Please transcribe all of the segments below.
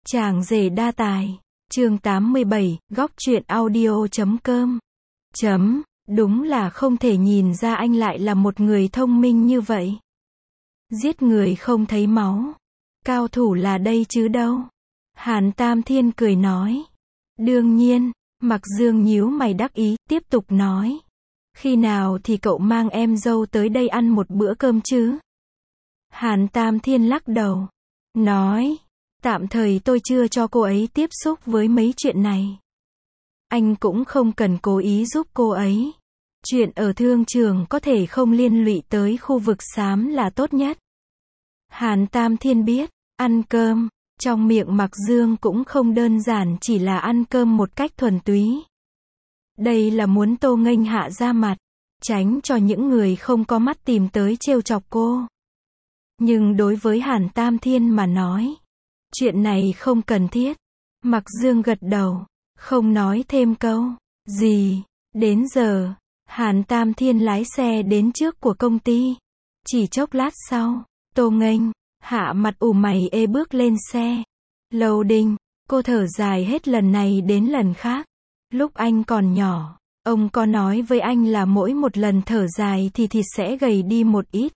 Chàng rể đa tài. Chương 87, góc truyện audio.com. Đúng là không thể nhìn ra anh lại là một người thông minh như vậy. Giết người không thấy máu. Cao thủ là đây chứ đâu. Hàn Tam Thiên cười nói. Đương nhiên, Mạc Dương nhíu mày đắc ý, tiếp tục nói. Khi nào thì cậu mang em dâu tới đây ăn một bữa cơm chứ? Hàn Tam Thiên lắc đầu. Nói. Tạm thời tôi chưa cho cô ấy tiếp xúc với mấy chuyện này. Anh cũng không cần cố ý giúp cô ấy. Chuyện ở thương trường có thể không liên lụy tới khu vực xám là tốt nhất. Hàn Tam Thiên biết, ăn cơm, trong miệng Mạc Dương cũng không đơn giản chỉ là ăn cơm một cách thuần túy. Đây là muốn Tô Nghênh Hạ ra mặt, tránh cho những người không có mắt tìm tới trêu chọc cô. Nhưng đối với Hàn Tam Thiên mà nói, chuyện này không cần thiết. Mạc Dương gật đầu, không nói thêm câu gì. Đến giờ, Hàn Tam Thiên lái xe đến trước của công ty. Chỉ chốc lát sau, Tô Nghênh Hạ mặt ủ mày ê bước lên xe. Lầu Đình, cô thở dài hết lần này đến lần khác. Lúc anh còn nhỏ, ông có nói với anh là mỗi một lần thở dài thì thịt sẽ gầy đi một ít.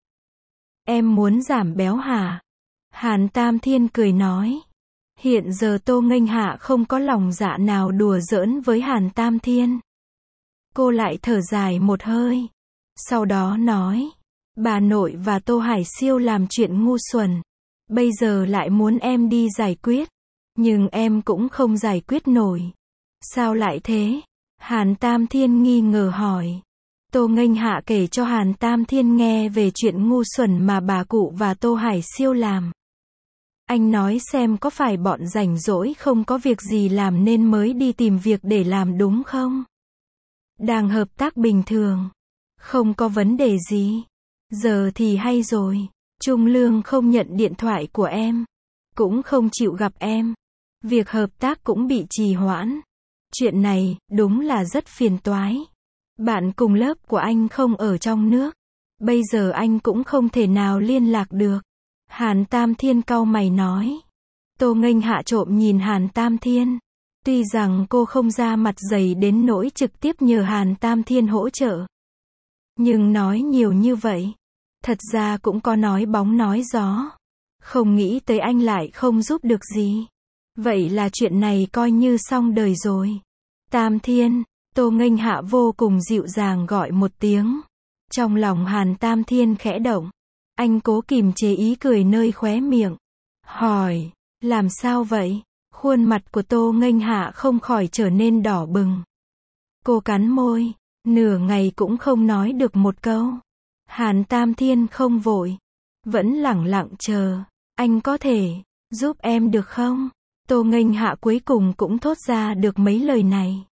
Em muốn giảm béo hả? Hàn Tam Thiên cười nói. Hiện giờ Tô Nghênh Hạ không có lòng dạ nào đùa giỡn với Hàn Tam Thiên. Cô lại thở dài một hơi. Sau đó nói. Bà nội và Tô Hải Siêu làm chuyện ngu xuẩn. Bây giờ lại muốn em đi giải quyết. Nhưng em cũng không giải quyết nổi. Sao lại thế? Hàn Tam Thiên nghi ngờ hỏi. Tô Nghênh Hạ kể cho Hàn Tam Thiên nghe về chuyện ngu xuẩn mà bà cụ và Tô Hải Siêu làm. Anh nói xem có phải bọn rảnh rỗi không có việc gì làm nên mới đi tìm việc để làm đúng không? Đang hợp tác bình thường. Không có vấn đề gì. Giờ thì hay rồi. Trung Lương không nhận điện thoại của em. Cũng không chịu gặp em. Việc hợp tác cũng bị trì hoãn. Chuyện này, đúng là rất phiền toái. Bạn cùng lớp của anh không ở trong nước. Bây giờ anh cũng không thể nào liên lạc được. Hàn Tam Thiên cau mày nói. Tô Nghênh Hạ trộm nhìn Hàn Tam Thiên. Tuy rằng cô không ra mặt dày đến nỗi trực tiếp nhờ Hàn Tam Thiên hỗ trợ. Nhưng nói nhiều như vậy. Thật ra cũng có nói bóng nói gió. Không nghĩ tới anh lại không giúp được gì. Vậy là chuyện này coi như xong đời rồi. Tam Thiên, Tô Nghênh Hạ vô cùng dịu dàng gọi một tiếng. Trong lòng Hàn Tam Thiên khẽ động. Anh cố kìm chế ý cười nơi khóe miệng. Hỏi, làm sao vậy? Khuôn mặt của Tô Nghênh Hạ không khỏi trở nên đỏ bừng. Cô cắn môi, nửa ngày cũng không nói được một câu. Hàn Tam Thiên không vội, vẫn lẳng lặng chờ. Anh có thể giúp em được không? Tô Nghênh Hạ cuối cùng cũng thốt ra được mấy lời này.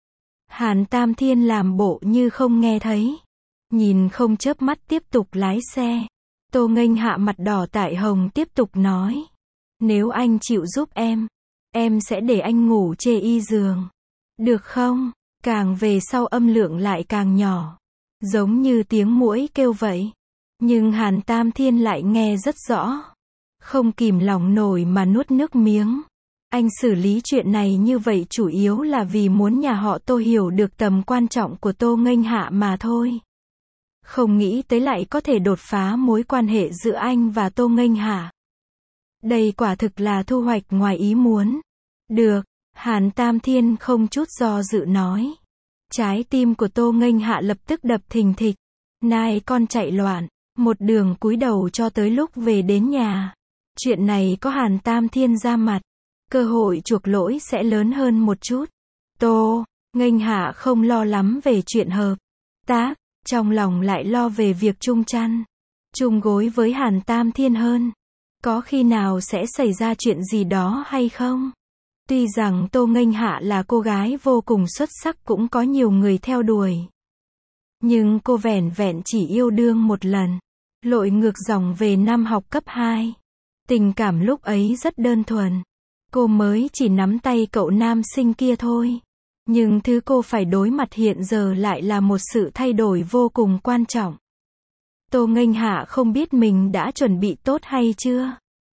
Hàn Tam Thiên làm bộ như không nghe thấy. Nhìn không chớp mắt tiếp tục lái xe. Tô Nghênh Hạ mặt đỏ tại hồng tiếp tục nói. Nếu anh chịu giúp em sẽ để anh ngủ chê y giường. Được không? Càng về sau âm lượng lại càng nhỏ. Giống như tiếng muỗi kêu vậy. Nhưng Hàn Tam Thiên lại nghe rất rõ. Không kìm lòng nổi mà nuốt nước miếng. Anh xử lý chuyện này như vậy chủ yếu là vì muốn nhà họ Tô hiểu được tầm quan trọng của Tô Nghênh Hạ mà thôi. Không nghĩ tới lại có thể đột phá mối quan hệ giữa anh và Tô Nghênh Hạ. Đây quả thực là thu hoạch ngoài ý muốn. Được, Hàn Tam Thiên không chút do dự nói. Trái tim của Tô Nghênh Hạ lập tức đập thình thịch. Nai con chạy loạn, một đường cúi đầu cho tới lúc về đến nhà. Chuyện này có Hàn Tam Thiên ra mặt, cơ hội chuộc lỗi sẽ lớn hơn một chút. Tô Nghênh Hạ không lo lắm về chuyện hợp tác, trong lòng lại lo về việc chung chăn, chung gối với Hàn Tam Thiên hơn. Có khi nào sẽ xảy ra chuyện gì đó hay không? Tuy rằng Tô Nghênh Hạ là cô gái vô cùng xuất sắc cũng có nhiều người theo đuổi. Nhưng cô vẻn vẹn chỉ yêu đương một lần. Lội ngược dòng về năm học cấp 2. Tình cảm lúc ấy rất đơn thuần. Cô mới chỉ nắm tay cậu nam sinh kia thôi. Nhưng thứ cô phải đối mặt hiện giờ lại là một sự thay đổi vô cùng quan trọng. Tô Nghênh Hạ không biết mình đã chuẩn bị tốt hay chưa.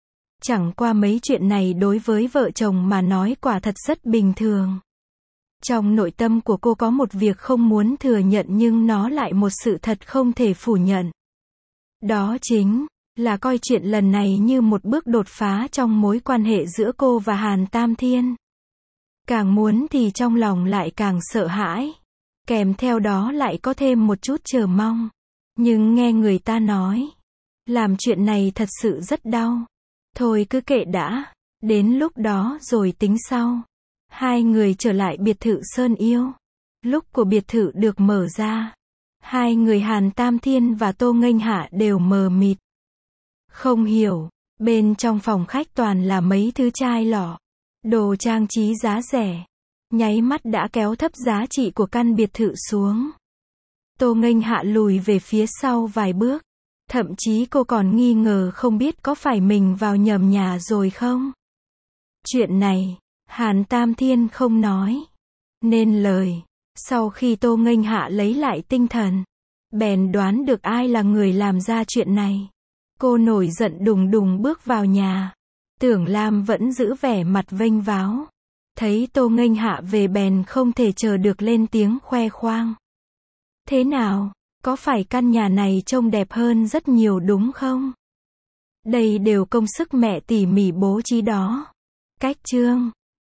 Chẳng qua mấy chuyện này đối với vợ chồng mà nói quả thật rất bình thường. Trong nội tâm của cô có một việc không muốn thừa nhận nhưng nó lại một sự thật không thể phủ nhận. Đó chính là coi chuyện lần này như một bước đột phá trong mối quan hệ giữa cô và Hàn Tam Thiên. Càng muốn thì trong lòng lại càng sợ hãi. Kèm theo đó lại có thêm một chút chờ mong. Nhưng nghe người ta nói, làm chuyện này thật sự rất đau. Thôi cứ kệ đã, đến lúc đó rồi tính sau. Hai người trở lại biệt thự Sơn Yêu. Lúc của biệt thự được mở ra, hai người Hàn Tam Thiên và Tô Nghênh Hạ đều mờ mịt. Không hiểu, bên trong phòng khách toàn là mấy thứ chai lọ, đồ trang trí giá rẻ. Nháy mắt đã kéo thấp giá trị của căn biệt thự xuống. Tô Nghênh Hạ lùi về phía sau vài bước. Thậm chí cô còn nghi ngờ không biết có phải mình vào nhầm nhà rồi không. Chuyện này, Hàn Tam Thiên không nói nên lời. Sau khi Tô Nghênh Hạ lấy lại tinh thần, bèn đoán được ai là người làm ra chuyện này. Cô nổi giận đùng đùng bước vào nhà. Tưởng Lam vẫn giữ vẻ mặt vênh váo. Thấy Tô Nghênh Hạ về bèn không thể chờ được lên tiếng khoe khoang. Thế nào, có phải căn nhà này trông đẹp hơn rất nhiều đúng không? Đây đều công sức mẹ tỉ mỉ bố trí đó. Cách chương